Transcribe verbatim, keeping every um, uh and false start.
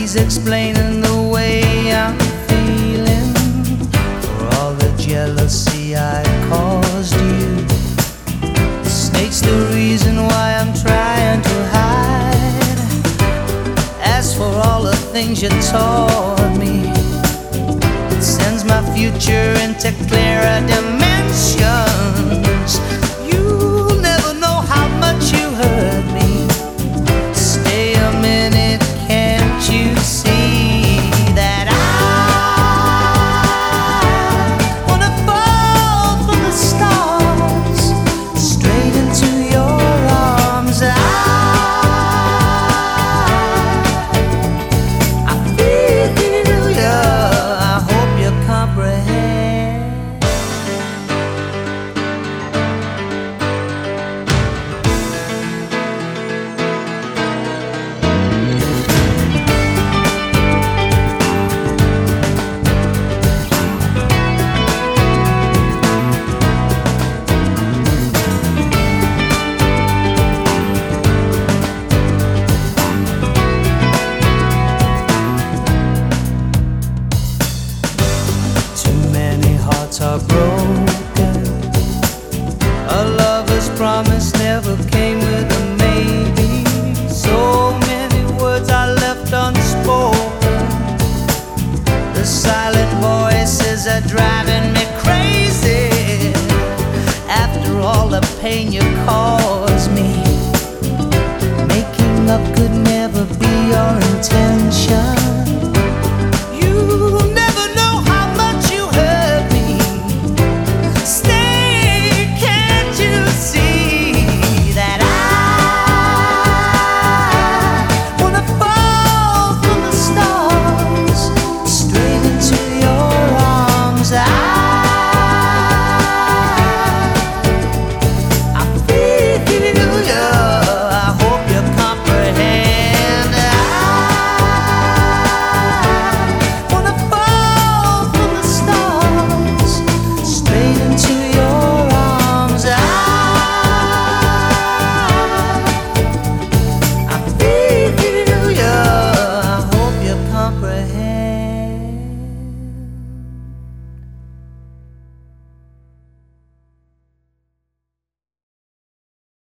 ways explaining the way I'm feeling, for all the jealousy I caused you. The snake's the reason why I'm trying to hide. As for all the things you taught me, it sends my future into clearer dimensions. You'll never know how much you hurt me. Stay a minute, can't you see that I wanna fall from the stars straight into your arms? I, I feel ya, I hope you comprehend. Are broken. A lover's promise never came with a maybe. So many words I left unspoken. The silence